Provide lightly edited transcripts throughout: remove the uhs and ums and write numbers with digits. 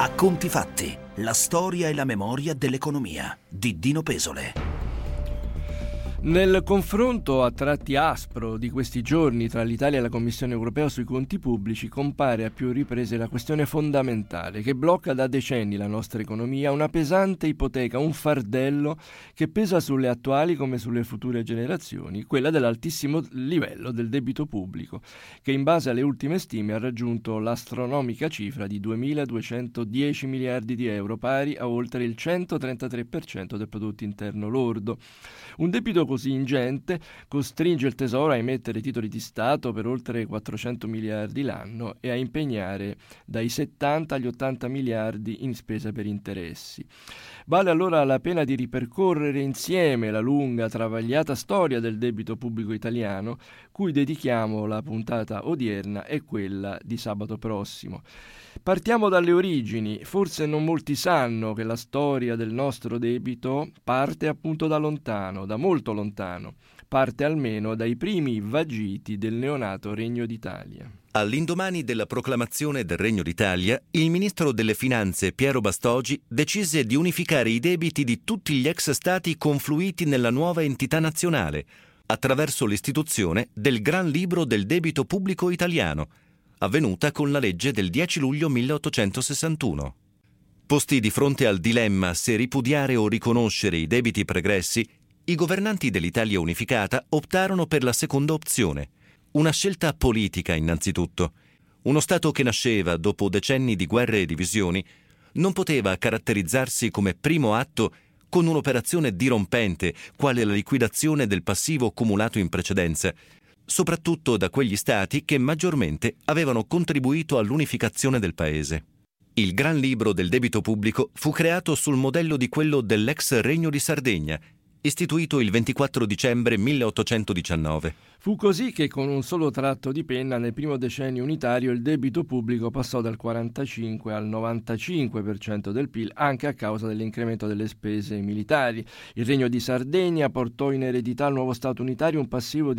A conti fatti, la storia e la memoria dell'economia di Dino Pesole. Nel confronto a tratti aspro di questi giorni tra l'Italia e la Commissione europea sui conti pubblici compare a più riprese la questione fondamentale che blocca da decenni la nostra economia, una pesante ipoteca, un fardello che pesa sulle attuali come sulle future generazioni, quella dell'altissimo livello del debito pubblico, che in base alle ultime stime ha raggiunto l'astronomica cifra di 2.210 miliardi di euro, pari a oltre il 133% del prodotto interno lordo. Un debito così ingente costringe il Tesoro a emettere titoli di Stato per oltre 400 miliardi l'anno e a impegnare dai 70 agli 80 miliardi in spesa per interessi. Vale allora la pena di ripercorrere insieme la lunga, travagliata storia del debito pubblico italiano, cui dedichiamo la puntata odierna e quella di sabato prossimo. Partiamo dalle origini. Forse non molti sanno che la storia del nostro debito parte appunto da lontano, da molto lontano. Parte almeno dai primi vagiti del neonato Regno d'Italia. All'indomani della proclamazione del Regno d'Italia, il ministro delle Finanze Piero Bastogi decise di unificare i debiti di tutti gli ex-stati confluiti nella nuova entità nazionale, attraverso l'istituzione del Gran Libro del Debito Pubblico Italiano, avvenuta con la legge del 10 luglio 1861. Posti di fronte al dilemma se ripudiare o riconoscere i debiti pregressi, i governanti dell'Italia unificata optarono per la seconda opzione, una scelta politica innanzitutto. Uno Stato che nasceva dopo decenni di guerre e divisioni non poteva caratterizzarsi come primo atto con un'operazione dirompente quale la liquidazione del passivo accumulato in precedenza, soprattutto da quegli stati che maggiormente avevano contribuito all'unificazione del paese. Il Gran Libro del Debito Pubblico fu creato sul modello di quello dell'ex Regno di Sardegna, istituito il 24 dicembre 1819. Fu così che con un solo tratto di penna nel primo decennio unitario il debito pubblico passò dal 45 al 95% del PIL, anche a causa dell'incremento delle spese militari. Il Regno di Sardegna portò in eredità al nuovo Stato unitario un passivo di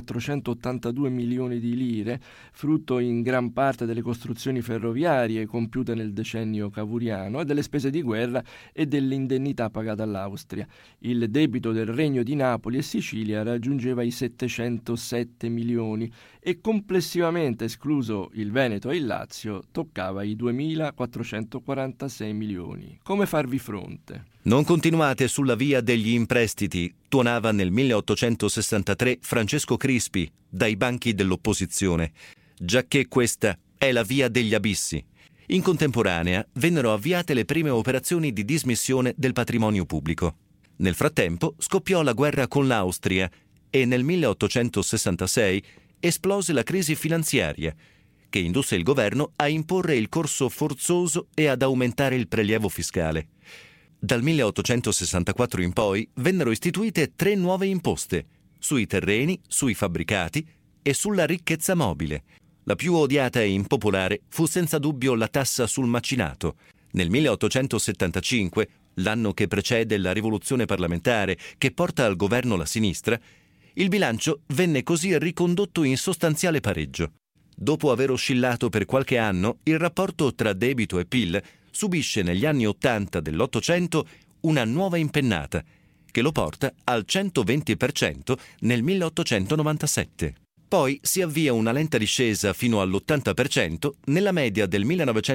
1.482 milioni di lire, frutto in gran parte delle costruzioni ferroviarie compiute nel decennio cavouriano e delle spese di guerra e dell'indennità pagata all'Austria. Il debito del Regno di Napoli e Sicilia raggiungeva i 707 milioni e complessivamente, escluso il Veneto e il Lazio, toccava i 2.446 milioni. Come farvi fronte? Non continuate sulla via degli imprestiti, tuonava nel 1863 Francesco Crispi dai banchi dell'opposizione, giacché questa è la via degli abissi. In contemporanea vennero avviate le prime operazioni di dismissione del patrimonio pubblico. Nel frattempo scoppiò la guerra con l'Austria e nel 1866 esplose la crisi finanziaria, che indusse il governo a imporre il corso forzoso e ad aumentare il prelievo fiscale. Dal 1864 in poi vennero istituite 3 nuove imposte, sui terreni, sui fabbricati e sulla ricchezza mobile. La più odiata e impopolare fu senza dubbio la tassa sul macinato. Nel 1875, l'anno che precede la rivoluzione parlamentare che porta al governo la sinistra, il bilancio venne così ricondotto in sostanziale pareggio. Dopo aver oscillato per qualche anno, il rapporto tra debito e PIL subisce negli anni 80 dell'Ottocento una nuova impennata, che lo porta al 120% nel 1897. Poi si avvia una lenta discesa fino all'80% nella media del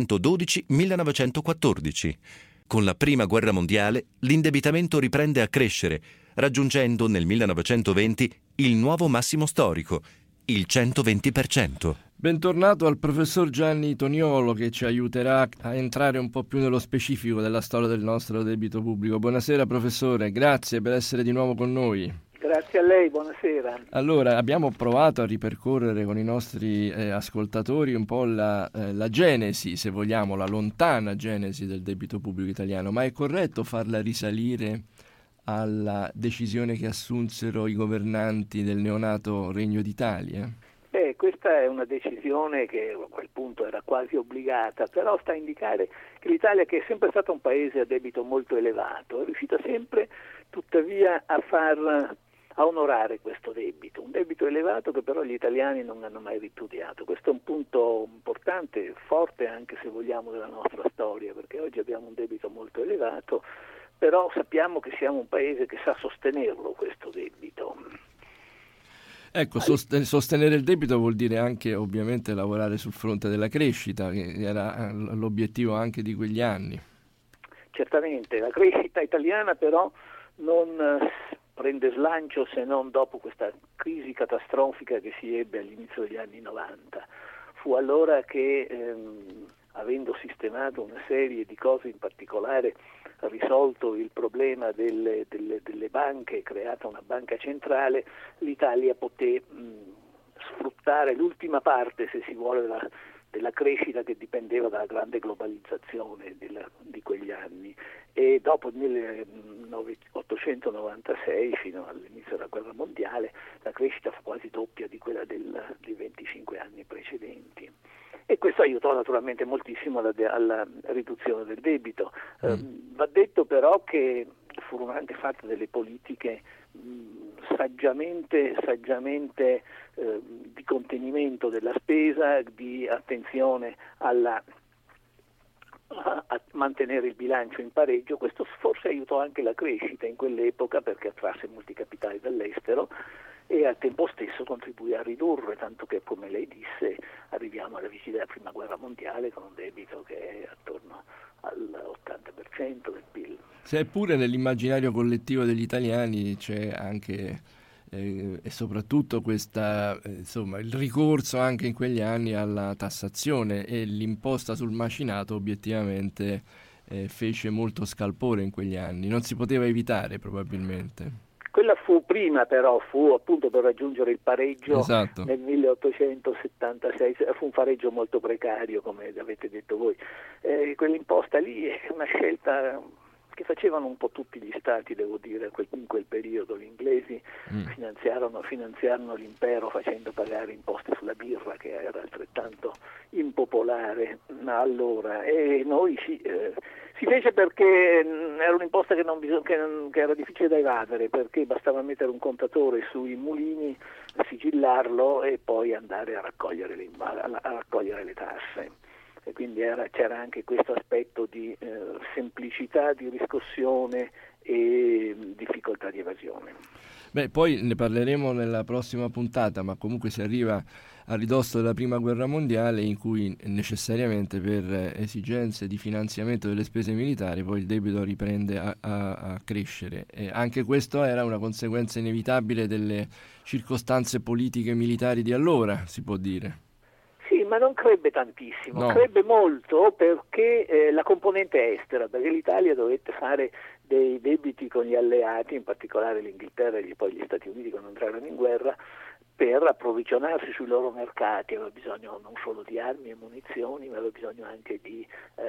1912-1914. Con la Prima Guerra Mondiale l'indebitamento riprende a crescere, raggiungendo nel 1920 il nuovo massimo storico, il 120%. Bentornato al professor Gianni Toniolo, che ci aiuterà a entrare un po' più nello specifico della storia del nostro debito pubblico. Buonasera professore, grazie per essere di nuovo con noi. Grazie a lei, buonasera. Allora, abbiamo provato a ripercorrere con i nostri ascoltatori un po' la genesi, se vogliamo, la lontana genesi del debito pubblico italiano, ma è corretto farla risalire alla decisione che assunsero i governanti del neonato Regno d'Italia? Questa è una decisione che a quel punto era quasi obbligata, però sta a indicare che l'Italia, che è sempre stata un paese a debito molto elevato, è riuscita sempre tuttavia a a onorare questo debito, un debito elevato che però gli italiani non hanno mai ripudiato. Questo è un punto importante, forte anche se vogliamo della nostra storia, perché oggi abbiamo un debito molto elevato, però sappiamo che siamo un paese che sa sostenerlo questo debito. Ecco, sostenere il debito vuol dire anche ovviamente lavorare sul fronte della crescita, che era l'obiettivo anche di quegli anni. Certamente, la crescita italiana però non prende slancio se non dopo questa crisi catastrofica che si ebbe all'inizio degli anni 90. Fu allora che, avendo sistemato una serie di cose, in particolare risolto il problema delle banche, creata una banca centrale, l'Italia poté sfruttare l'ultima parte, se si vuole, della crescita che dipendeva dalla grande globalizzazione di quegli anni, e dopo il 1896 fino all'inizio della guerra mondiale la crescita fu quasi doppia di quella dei 25 anni precedenti, e questo aiutò naturalmente moltissimo alla riduzione del debito. Va detto però che furono anche fatte delle politiche saggiamente di contenimento della spesa, di attenzione a mantenere il bilancio in pareggio. Questo forse aiutò anche la crescita in quell'epoca, perché attrasse molti capitali dall'estero e al tempo stesso contribuì a ridurre, tanto che, come lei disse, arriviamo alla vigilia della prima guerra mondiale con un debito che è attorno all'80% del PIL. Seppure nell'immaginario collettivo degli italiani c'è anche e soprattutto questa, il ricorso anche in quegli anni alla tassazione, e l'imposta sul macinato obiettivamente fece molto scalpore in quegli anni, non si poteva evitare probabilmente. Quella fu prima, però fu appunto per raggiungere il pareggio. Esatto. Nel 1876, fu un pareggio molto precario, come avete detto voi. Quell'imposta lì è una scelta che facevano un po' tutti gli stati, devo dire, in quel periodo. Gli inglesi finanziarono l'impero facendo pagare imposte sulla birra, che era altrettanto impopolare allora, e noi si fece perché era un'imposta che era difficile da evadere, perché bastava mettere un contatore sui mulini, sigillarlo e poi andare a raccogliere le tasse. E quindi c'era anche questo aspetto di semplicità di riscossione e difficoltà di evasione. Beh, poi ne parleremo nella prossima puntata, ma comunque si arriva a ridosso della prima guerra mondiale, in cui necessariamente per esigenze di finanziamento delle spese militari poi il debito riprende a crescere, e anche questo era una conseguenza inevitabile delle circostanze politiche e militari di allora, si può dire. Sì, ma non crebbe tantissimo, no. Crebbe molto perché la componente estera, perché l'Italia dovette fare dei debiti con gli alleati, in particolare l'Inghilterra e poi gli Stati Uniti quando entrarono in guerra, per approvvigionarsi sui loro mercati. Aveva bisogno non solo di armi e munizioni, ma aveva bisogno anche di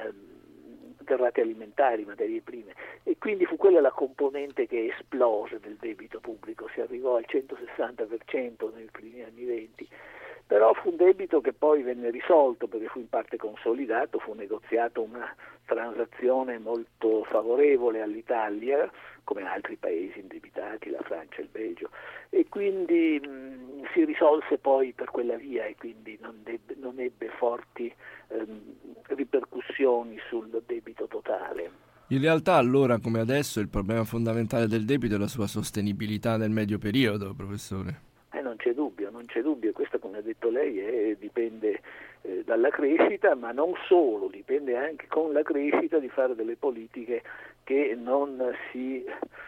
derrate alimentari, materie prime, e quindi fu quella la componente che esplose del debito pubblico, si arrivò al 160% nei primi anni 20. Però fu un debito che poi venne risolto perché fu in parte consolidato, fu negoziato una transazione molto favorevole all'Italia, come altri paesi indebitati, la Francia e il Belgio, e quindi si risolse poi per quella via, e quindi non ebbe forti ripercussioni sul debito totale. In realtà allora, come adesso, il problema fondamentale del debito è la sua sostenibilità nel medio periodo, professore. Non c'è dubbio, questo, come ha detto lei, dipende dalla crescita, ma non solo, dipende anche con la crescita di fare delle politiche che non si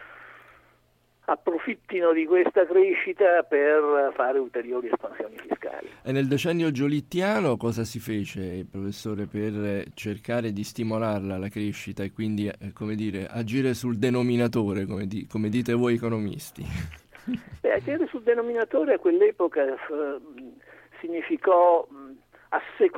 approfittino di questa crescita per fare ulteriori espansioni fiscali. E nel decennio giolittiano cosa si fece, professore, per cercare di stimolarla la crescita e quindi, agire sul denominatore, come dite voi economisti? Agire sul denominatore a quell'epoca significò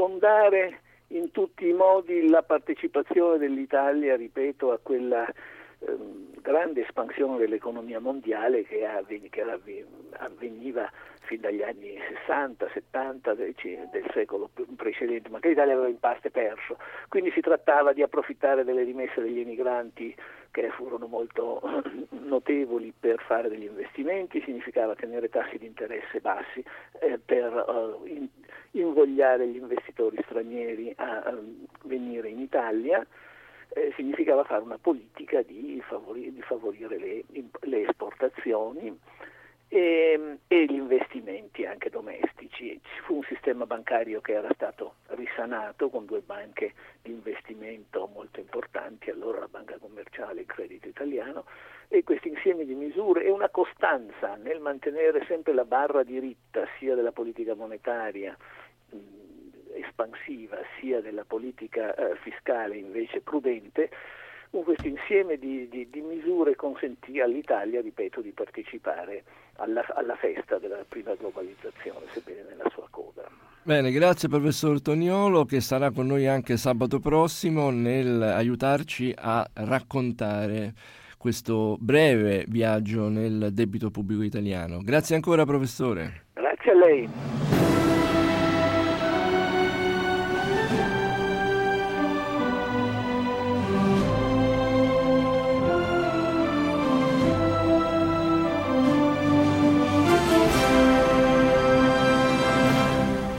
assecondare in tutti i modi la partecipazione dell'Italia, ripeto, a quella grande espansione dell'economia mondiale che avveniva fin dagli anni 60, 70 del secolo precedente, ma che l'Italia aveva in parte perso. Quindi si trattava di approfittare delle rimesse degli emigranti, che furono molto notevoli, per fare degli investimenti. Significava tenere tassi di interesse bassi per invogliare gli investitori stranieri a venire in Italia. Significava fare una politica di favorire le esportazioni e gli investimenti anche domestici. Ci fu un sistema bancario che era stato risanato con 2 banche di investimento molto importanti, allora la Banca Commerciale e il Credito Italiano, e questo insieme di misure e una costanza nel mantenere sempre la barra diritta sia della politica monetaria espansiva sia della politica fiscale invece prudente. Questo insieme di misure consentì all'Italia, ripeto, di partecipare alla festa della prima globalizzazione, sebbene nella sua coda. Bene, grazie professor Toniolo, che sarà con noi anche sabato prossimo nel aiutarci a raccontare questo breve viaggio nel debito pubblico italiano. Grazie ancora professore. Grazie a lei.